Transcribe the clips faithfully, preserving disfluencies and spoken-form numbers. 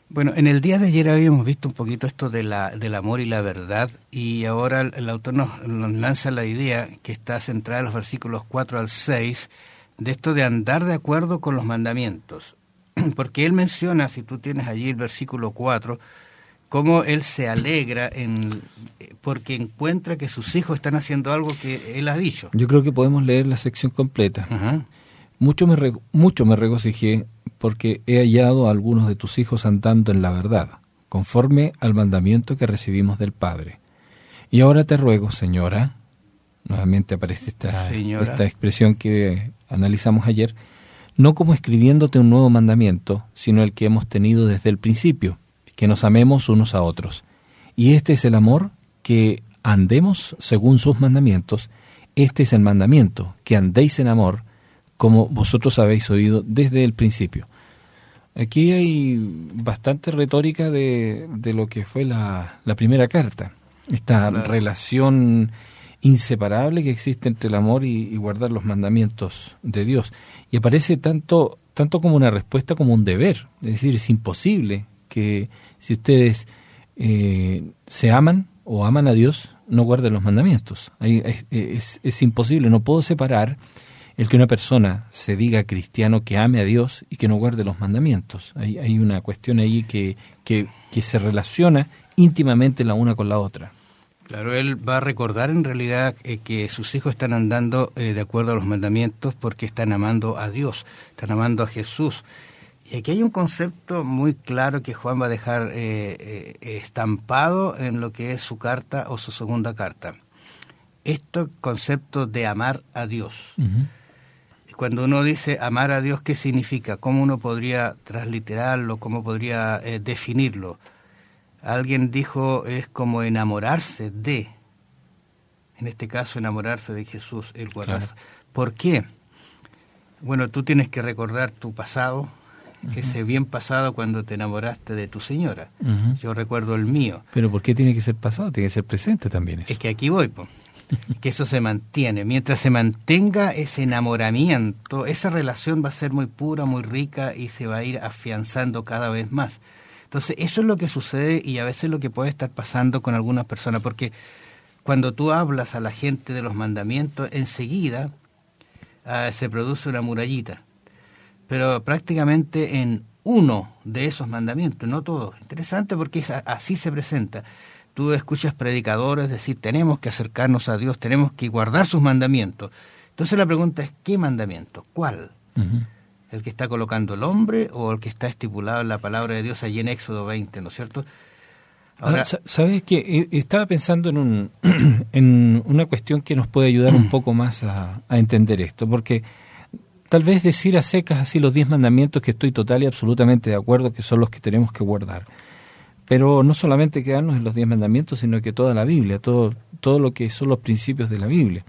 Bueno, en el día de ayer habíamos visto un poquito esto de la, del amor y la verdad, y ahora el, el autor nos, nos lanza la idea que está centrada en los versículos cuatro al seis, de esto de andar de acuerdo con los mandamientos. Porque él menciona, si tú tienes allí el versículo cuatro, cómo él se alegra en, porque encuentra que sus hijos están haciendo algo que él ha dicho. Yo creo que podemos leer la sección completa. Ajá. Mucho me, re, mucho me regocijé porque he hallado a algunos de tus hijos andando en la verdad, conforme al mandamiento que recibimos del Padre. Y ahora te ruego, señora, nuevamente aparece esta, esta expresión que analizamos ayer, no como escribiéndote un nuevo mandamiento, sino el que hemos tenido desde el principio, que nos amemos unos a otros. Y este es el amor, que andemos según sus mandamientos. Este es el mandamiento, que andéis en amor, como vosotros habéis oído desde el principio. Aquí hay bastante retórica de, de lo que fue la, la primera carta. Esta claro. relación inseparable que existe entre el amor y, y guardar los mandamientos de Dios. Y aparece tanto, tanto como una respuesta como un deber. Es decir, es imposible que si ustedes eh, se aman o aman a Dios, no guarden los mandamientos. Es, es, es imposible, no puedo separar el que una persona se diga cristiano, que ame a Dios y que no guarde los mandamientos. Hay, hay una cuestión ahí que, que, que se relaciona íntimamente la una con la otra. Claro, él va a recordar en realidad eh, que sus hijos están andando eh, de acuerdo a los mandamientos porque están amando a Dios, están amando a Jesús. Y aquí hay un concepto muy claro que Juan va a dejar eh, eh, estampado en lo que es su carta o su segunda carta. Este concepto de amar a Dios. Uh-huh. Cuando uno dice amar a Dios, ¿qué significa? ¿Cómo uno podría transliterarlo? ¿Cómo podría eh, definirlo? Alguien dijo, es como enamorarse de, en este caso enamorarse de Jesús, el guardar. Claro. ¿Por qué? Bueno, tú tienes que recordar tu pasado, uh-huh. ese bien pasado cuando te enamoraste de tu señora. Uh-huh. Yo recuerdo el mío. ¿Pero por qué tiene que ser pasado? Tiene que ser presente también eso. Es que aquí voy, pues. Que eso se mantiene. Mientras se mantenga ese enamoramiento, esa relación va a ser muy pura, muy rica y se va a ir afianzando cada vez más. Entonces, eso es lo que sucede y a veces lo que puede estar pasando con algunas personas, porque cuando tú hablas a la gente de los mandamientos, enseguida uh, se produce una murallita. Pero prácticamente en uno de esos mandamientos, no todos. Interesante porque es, así se presenta. Tú escuchas predicadores decir, tenemos que acercarnos a Dios, tenemos que guardar sus mandamientos. Entonces la pregunta es, ¿qué mandamiento? ¿Cuál? Uh-huh. ¿El que está colocando el hombre o el que está estipulado en la palabra de Dios allí en Éxodo veinte, ¿no es cierto? Ahora, ah, ¿sabes qué? Estaba pensando en, un, en una cuestión que nos puede ayudar un poco más a, a entender esto, porque tal vez decir a secas así los diez mandamientos, que estoy total y absolutamente de acuerdo que son los que tenemos que guardar. Pero no solamente quedarnos en los diez mandamientos, sino que toda la Biblia, todo, todo lo que son los principios de la Biblia.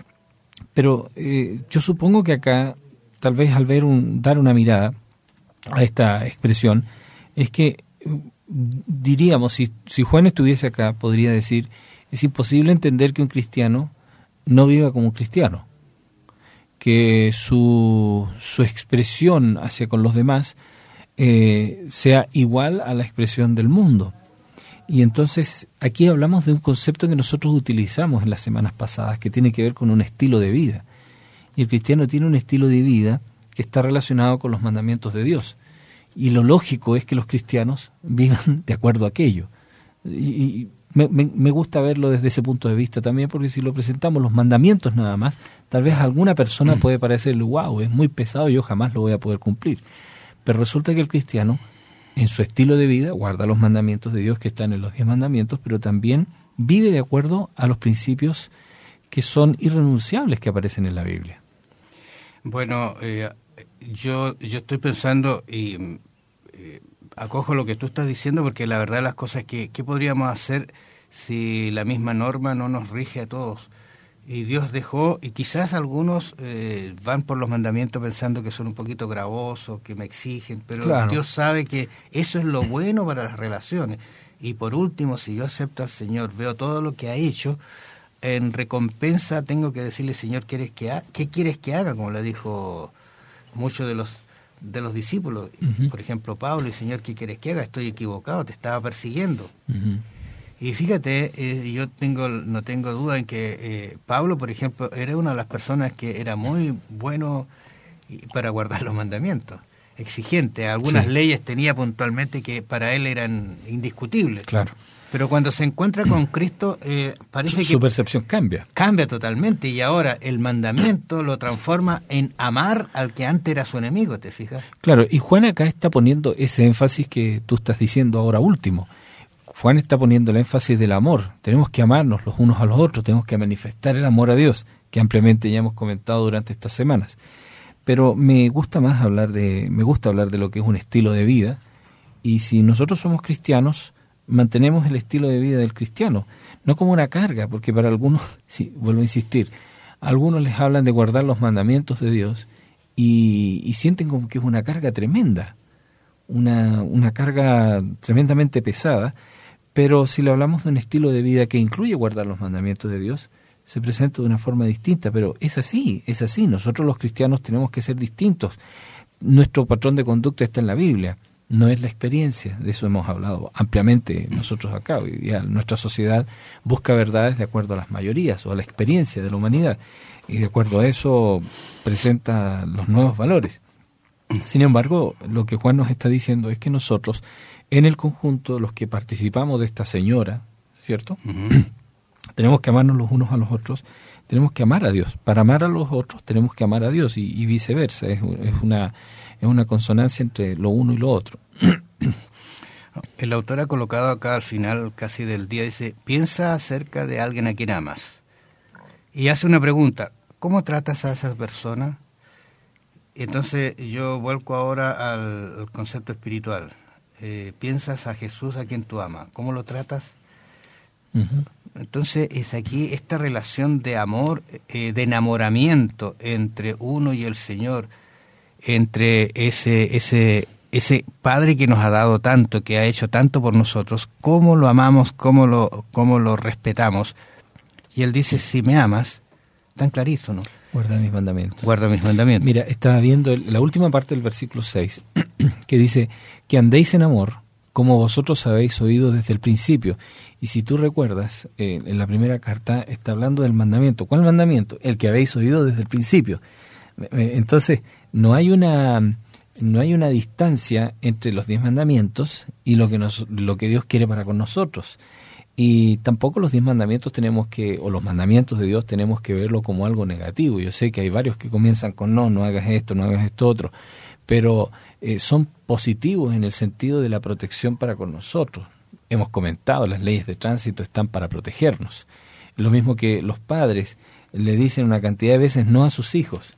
Pero eh, yo supongo que acá, tal vez al ver un, dar una mirada a esta expresión, es que diríamos, si, si Juan estuviese acá, podría decir, es imposible entender que un cristiano no viva como un cristiano, que su, su expresión hacia con los demás Eh, sea igual a la expresión del mundo. Y entonces aquí hablamos de un concepto que nosotros utilizamos en las semanas pasadas, que tiene que ver con un estilo de vida. Y el cristiano tiene un estilo de vida que está relacionado con los mandamientos de Dios. Y lo lógico es que los cristianos vivan de acuerdo a aquello. Y, y me, me, me gusta verlo desde ese punto de vista también, porque si lo presentamos los mandamientos nada más, tal vez a alguna persona puede parecerle, wow, es muy pesado, yo jamás lo voy a poder cumplir. Pero resulta que el cristiano, en su estilo de vida, guarda los mandamientos de Dios que están en los diez mandamientos, pero también vive de acuerdo a los principios que son irrenunciables que aparecen en la Biblia. Bueno, eh, yo, yo estoy pensando y eh, acojo lo que tú estás diciendo, porque la verdad las cosas es que ¿qué podríamos hacer si la misma norma no nos rige a todos? Y Dios dejó, y quizás algunos eh, van por los mandamientos pensando que son un poquito gravosos, que me exigen, pero claro, Dios sabe que eso es lo bueno para las relaciones. Y por último, si yo acepto al Señor, veo todo lo que ha hecho, en recompensa tengo que decirle, Señor, ¿quieres que ha- ¿qué quieres que haga? Como le dijo muchos de los de los discípulos. Uh-huh. Por ejemplo, Pablo, y Señor, ¿qué quieres que haga? Estoy equivocado, te estaba persiguiendo. Uh-huh. Y fíjate, eh, yo tengo no tengo duda en que eh, Pablo, por ejemplo, era una de las personas que era muy bueno para guardar los mandamientos, exigente. Algunas sí. leyes tenía puntualmente que para él eran indiscutibles. Claro. Pero cuando se encuentra con Cristo, eh, parece su, que... Su percepción cambia. Cambia totalmente, y ahora el mandamiento lo transforma en amar al que antes era su enemigo, ¿te fijas? Claro, y Juan acá está poniendo ese énfasis que tú estás diciendo ahora último. Juan está poniendo el énfasis del amor. Tenemos que amarnos los unos a los otros, tenemos que manifestar el amor a Dios, que ampliamente ya hemos comentado durante estas semanas. Pero me gusta más hablar de, me gusta hablar de lo que es un estilo de vida, y si nosotros somos cristianos, mantenemos el estilo de vida del cristiano, no como una carga, porque para algunos, sí, vuelvo a insistir, a algunos les hablan de guardar los mandamientos de Dios y, y sienten como que es una carga tremenda, una, una carga tremendamente pesada, pero si le hablamos de un estilo de vida que incluye guardar los mandamientos de Dios, se presenta de una forma distinta, pero es así, es así, nosotros los cristianos tenemos que ser distintos, nuestro patrón de conducta está en la Biblia. No es la experiencia, de eso hemos hablado ampliamente nosotros acá. Hoy día nuestra sociedad busca verdades de acuerdo a las mayorías o a la experiencia de la humanidad, y de acuerdo a eso presenta los nuevos valores. Sin embargo, lo que Juan nos está diciendo es que nosotros, en el conjunto, los que participamos de esta señora, ¿cierto? Uh-huh. Tenemos que amarnos los unos a los otros, tenemos que amar a Dios. Para amar a los otros tenemos que amar a Dios, y, y viceversa, es, es una... es una consonancia entre lo uno y lo otro. El autor ha colocado acá al final casi del día, dice, piensa acerca de alguien a quien amas. Y hace una pregunta, ¿cómo tratas a esa persona? Entonces yo vuelco ahora al, al concepto espiritual. Eh, piensas a Jesús a quien tú amas, ¿cómo lo tratas? Uh-huh. Entonces es aquí esta relación de amor, eh, de enamoramiento entre uno y el Señor, entre ese ese ese Padre que nos ha dado tanto, que ha hecho tanto por nosotros, cómo lo amamos, cómo lo cómo lo respetamos. Y él dice, si me amas, tan clarito, ¿no? Guarda mis mandamientos. Guarda mis mandamientos. Mira, estaba viendo el, la última parte del versículo seis, que dice, que andéis en amor, como vosotros habéis oído desde el principio. Y si tú recuerdas, eh, en la primera carta está hablando del mandamiento. ¿Cuál mandamiento? El que habéis oído desde el principio. Entonces, no hay una no hay una distancia entre los diez mandamientos y lo que nos, lo que Dios quiere para con nosotros. Y tampoco los diez mandamientos tenemos que, o los mandamientos de Dios tenemos que verlo como algo negativo. Yo sé que hay varios que comienzan con no, no hagas esto, no hagas esto otro, pero eh, son positivos en el sentido de la protección para con nosotros. Hemos comentado, las leyes de tránsito están para protegernos. Lo mismo que los padres le dicen una cantidad de veces no a sus hijos.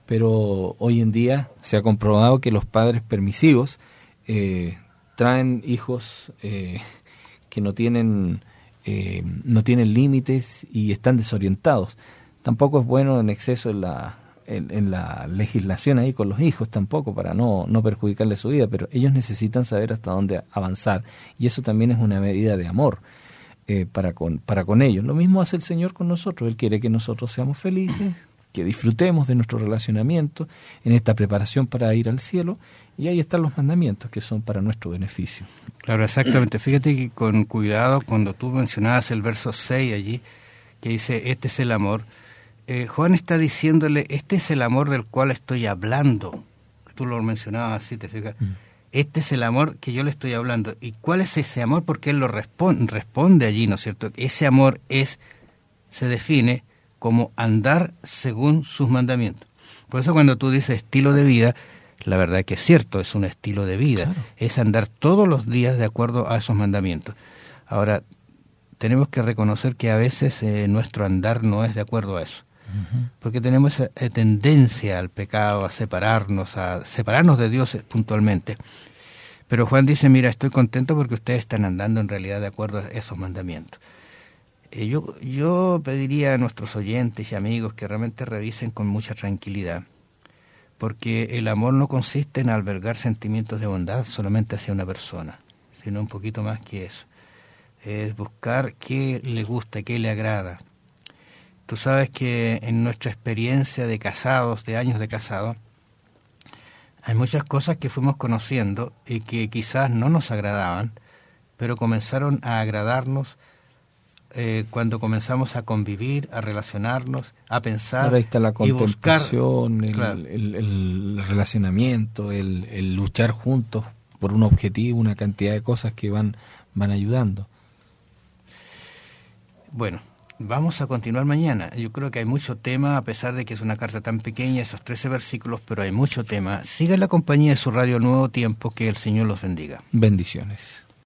Pero hoy en día se ha comprobado que los padres permisivos eh, traen hijos eh, que no tienen eh, no tienen límites y están desorientados. Tampoco es bueno en exceso en la, en, en la legislación ahí con los hijos tampoco, para no, no perjudicarles su vida, pero ellos necesitan saber hasta dónde avanzar, y eso también es una medida de amor eh, para, con, para con ellos. Lo mismo hace el Señor con nosotros. Él quiere que nosotros seamos felices, que disfrutemos de nuestro relacionamiento en esta preparación para ir al cielo, y ahí están los mandamientos que son para nuestro beneficio. Claro, exactamente. Fíjate que con cuidado, cuando tú mencionabas el verso seis allí, que dice, este es el amor, eh, Juan está diciéndole, este es el amor del cual estoy hablando. Tú lo mencionabas así, te fijas. Mm. Este es el amor que yo le estoy hablando. ¿Y cuál es ese amor? Porque él lo responde, responde allí, ¿no es cierto? Ese amor es, se define como andar según sus mandamientos. Por eso cuando tú dices estilo de vida, la verdad que es cierto, es un estilo de vida. Claro. Es andar todos los días de acuerdo a esos mandamientos. Ahora, tenemos que reconocer que a veces eh, nuestro andar no es de acuerdo a eso. Uh-huh. Porque tenemos esa eh, tendencia al pecado, a separarnos, a separarnos de Dios puntualmente. Pero Juan dice, mira, estoy contento porque ustedes están andando en realidad de acuerdo a esos mandamientos. Eh, yo, yo pediría a nuestros oyentes y amigos que realmente revisen con mucha tranquilidad, porque el amor no consiste en albergar sentimientos de bondad solamente hacia una persona, sino un poquito más que eso. Es buscar qué le gusta, qué le agrada. Tú sabes que en nuestra experiencia de casados, de años de casados, Hay muchas cosas que fuimos conociendo y que quizás no nos agradaban, pero comenzaron a agradarnos eh, cuando comenzamos a convivir, a relacionarnos, a pensar. Ahora está la contemplación, buscar, el, claro. el, el relacionamiento, el, el luchar juntos por un objetivo, una cantidad de cosas que van, van ayudando. Bueno, vamos a continuar mañana. Yo creo que hay mucho tema, a pesar de que es una carta tan pequeña, esos trece versículos, pero hay mucho tema. Siga la compañía de su radio Nuevo Tiempo, que el Señor los bendiga. Bendiciones.